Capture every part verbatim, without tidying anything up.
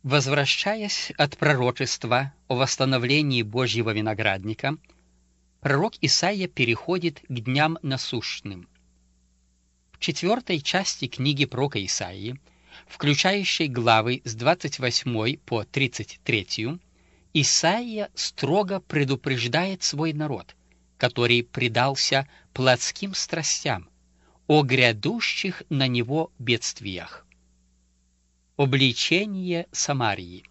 Возвращаясь от пророчества о восстановлении Божьего виноградника, пророк Исаия переходит к дням насущным. В четвертой части книги пророка Исаии, включающей главы с двадцать восьмой по тридцать третью, Исаия строго предупреждает свой народ, который предался плотским страстям, о грядущих на него бедствиях. Обличение Самарии.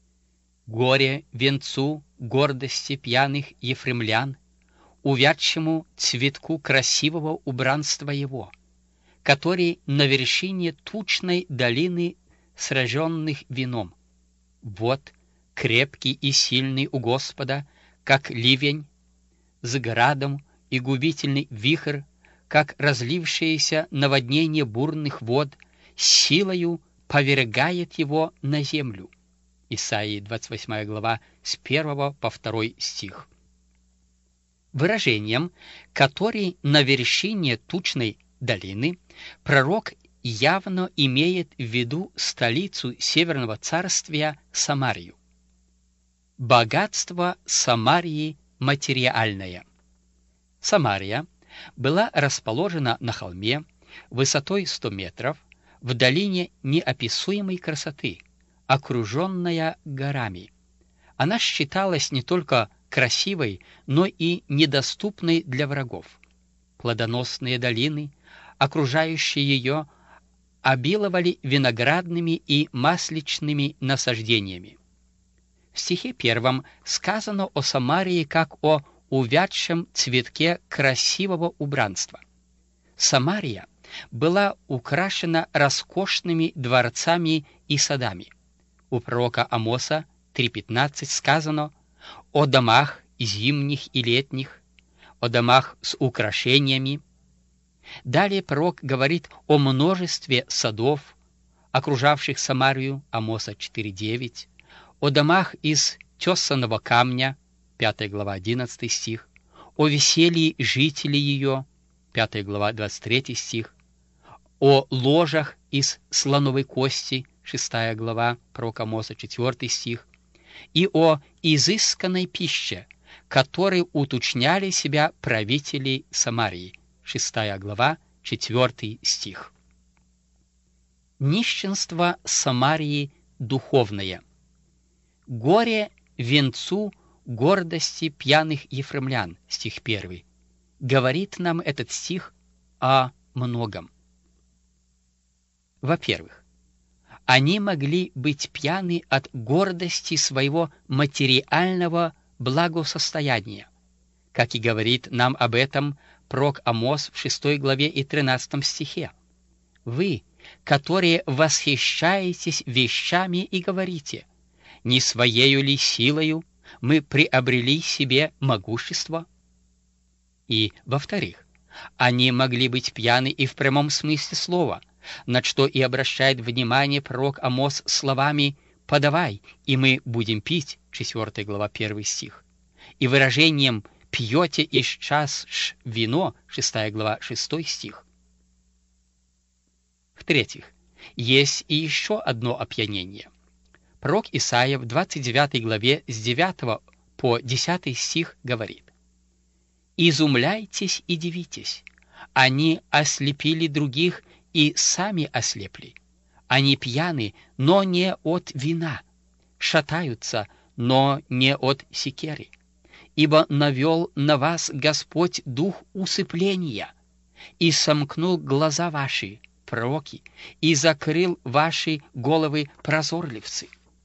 Горе венцу гордости пьяных ефремлян, увядшему цветку красивого убранства его, который на вершине тучной долины сраженных вином. Вот крепкий и сильный у Господа, как ливень, с градом и губительный вихрь, как разлившееся наводнение бурных вод, силою повергает его на землю. Исаии двадцать восьмая глава, с первого по второй стих. Выражением, который на вершине тучной долины, пророк явно имеет в виду столицу Северного царствия Самарию. Богатство Самарии материальное. Самария была расположена на холме высотой сто метров, в долине неописуемой красоты, окруженная горами. Она считалась не только красивой, но и недоступной для врагов. Плодоносные долины, окружающие ее, обиловали виноградными и масличными насаждениями. В стихе первом сказано о Самарии как о увядшем цветке красивого убранства. Самария была украшена роскошными дворцами и садами. У пророка Амоса три пятнадцать сказано о домах зимних и летних, о домах с украшениями. Далее пророк говорит о множестве садов, окружавших Самарию, Амоса четыре девять, о домах из тесаного камня, пятая глава, одиннадцатый стих, о веселье жителей ее, пятая глава, двадцать третий стих, о ложах из слоновой кости, шестая глава, пророка Амоса, четвертый стих, и о изысканной пище, которой уточняли себя правители Самарии, шестая глава, четвертый стих. Нищенство Самарии духовное. Горе венцу гордости пьяных ефремлян, стих первый. Говорит нам этот стих о многом. Во-первых, они могли быть пьяны от гордости своего материального благосостояния, как и говорит нам об этом пророк Амос в шестой главе и тринадцатом стихе. Вы, которые восхищаетесь вещами и говорите, не своею ли силою мы приобрели себе могущество? И, во-вторых, они могли быть пьяны и в прямом смысле слова, на что и обращает внимание пророк Амос словами «подавай, и мы будем пить», четвёртая глава, первый стих, и выражением «пьете из чаш вино», шестая глава, шестой стих. В-третьих, есть и еще одно опьянение. Пророк Исаия в двадцать девятой главе с девятого по десятый стих говорит: «Изумляйтесь и дивитесь, они ослепили других и сами ослепли. Они пьяны, но не от вина, шатаются, но не от секеры. Ибо навел на вас Господь дух усыпления, и сомкнул глаза ваши, пророки, и закрыл ваши головы, прозорливцы».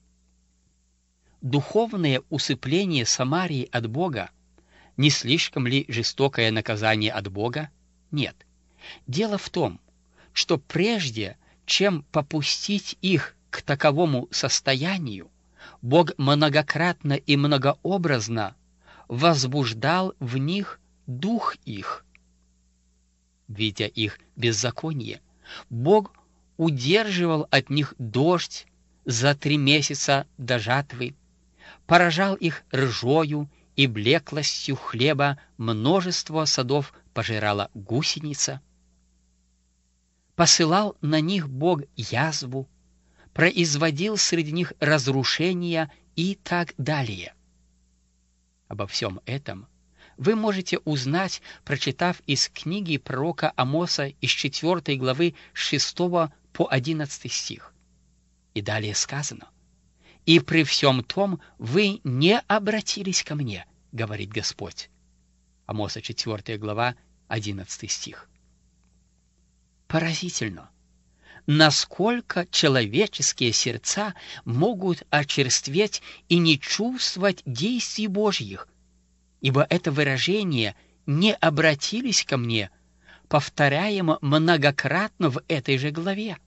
Духовное усыпление Самарии от Бога не слишком ли жестокое наказание от Бога? Нет. Дело в том, что прежде чем попустить их к таковому состоянию, Бог многократно и многообразно возбуждал в них дух их. Видя их беззаконие, Бог удерживал от них дождь за три месяца до жатвы, поражал их ржою и блеклостью хлеба, множество садов пожирала гусеница. Посылал на них Бог язву, производил среди них разрушения и так далее. Обо всем этом вы можете узнать, прочитав из книги пророка Амоса из четвёртой главы с шестого по одиннадцатый стих. И далее сказано: «И при всем том вы не обратились ко мне, говорит Господь». Амоса четвёртая глава, одиннадцатый стих. Поразительно, насколько человеческие сердца могут очерстветь и не чувствовать действий Божьих, ибо это выражение «не обратились ко мне» повторяемо многократно в этой же главе.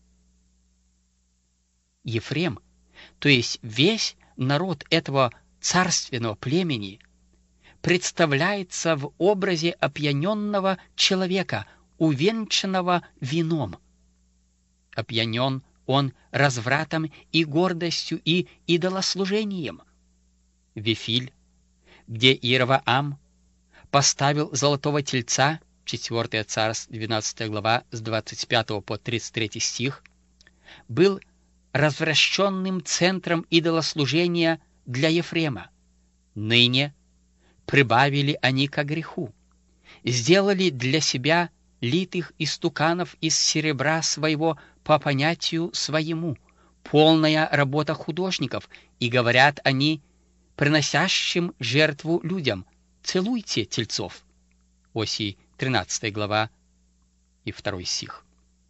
Ефрем, то есть весь народ этого царственного племени, представляется в образе опьяненного человека, увенчанного вином. Опьянен он развратом и гордостью и идолослужением. Вифиль, где Иеровоам поставил золотого тельца, четвёртое Царств, двенадцатая глава, с двадцать пятого по тридцать третий стих, был развращенным центром идолослужения для Ефрема. Ныне прибавили они ко греху, сделали для себя литых истуканов из серебра своего по понятию своему, полная работа художников, и говорят они приносящим жертву людям: целуйте тельцов. Осий, тринадцатая глава и второй стих.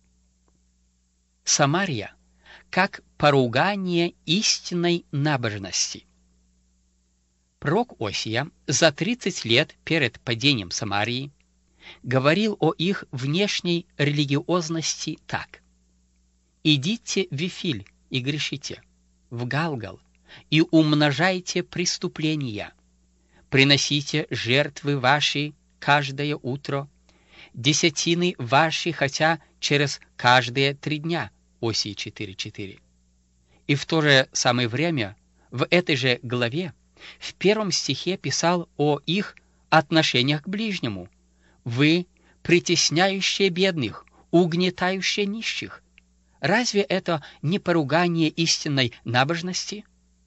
Самария как поругание истинной набожности. Пророк Осия за тридцать лет перед падением Самарии говорил о их внешней религиозности так: «Идите в Вифиль и грешите, в Галгал и умножайте преступления, приносите жертвы ваши каждое утро, десятины ваши хотя через каждые три дня». Осии четыре четыре. И в то же самое время в этой же главе в первом стихе писал о их отношениях к ближнему: «Вы, притесняющие бедных, угнетающие нищих». Разве это не поругание истинной набожности?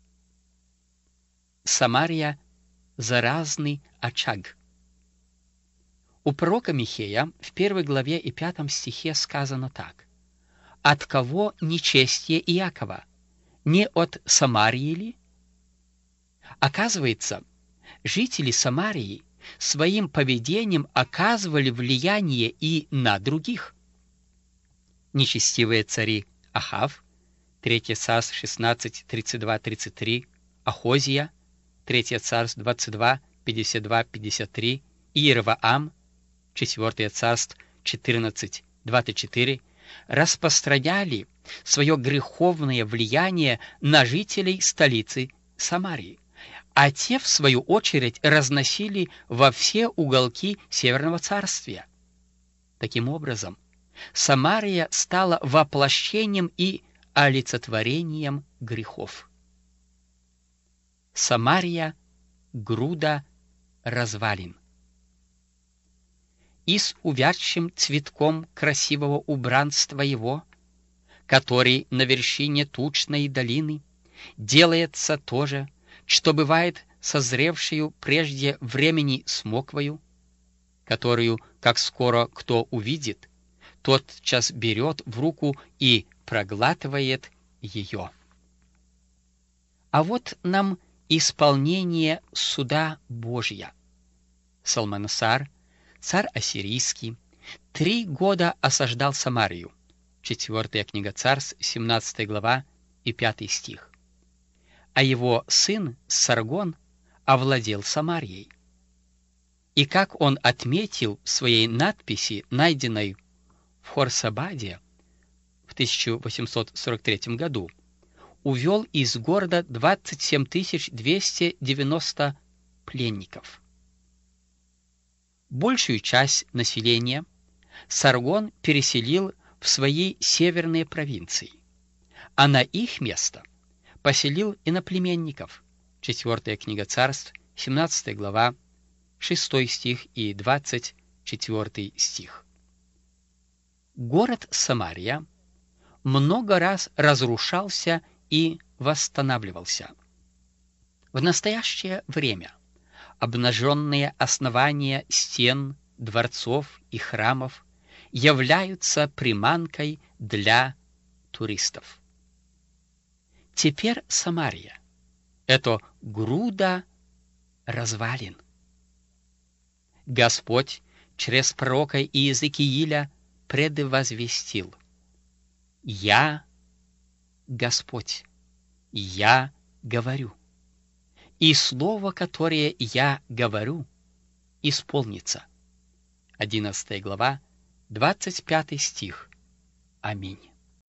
Самария – заразный очаг. У пророка Михея в первой главе и пятом стихе сказано так: «От кого нечестие Иакова? Не от Самарии ли?» Оказывается, жители Самарии своим поведением оказывали влияние и на других. Нечестивые цари Ахав, третье Царств шестнадцать, тридцать два тридцать три, Ахозия, третье Царств двадцать два, пятьдесят два пятьдесят три, и Иеровоам, четвёртое Царств четырнадцать, двадцать четыре, распространяли свое греховное влияние на жителей столицы Самарии, а те, в свою очередь, разносили во все уголки Северного Царствия. Таким образом, Самария стала воплощением и олицетворением грехов. Самария — груда развалин. И с увядшим цветком красивого убранства его, который на вершине тучной долины, делается то же, что бывает созревшую прежде времени смоквою, которую, как скоро кто увидит, тотчас берет в руку и проглатывает ее. А вот нам исполнение суда Божья. Салманасар, царь ассирийский, три года осаждал Самарию. Четвертая книга Царств, семнадцатая глава и пятый стих. А его сын Саргон овладел Самарией. И как он отметил в своей надписи, найденной в Хорсабаде в тысяча восемьсот сорок третьем году, увел из города двадцать семь тысяч двести девяносто пленников. Большую часть населения Саргон переселил в свои северные провинции, а на их место поселил иноплеменников. Четвертая книга Царств, семнадцатая глава, шестой стих и двадцать четвёртый стих. Город Самария много раз разрушался и восстанавливался. В настоящее время обнаженные основания стен, дворцов и храмов являются приманкой для туристов. Теперь Самария — это груда развалин. Господь через пророка Иезекииля предвозвестил: «Я Господь, я говорю, и слово, которое я говорю, исполнится». одиннадцатая глава, двадцать пятый стих. Аминь.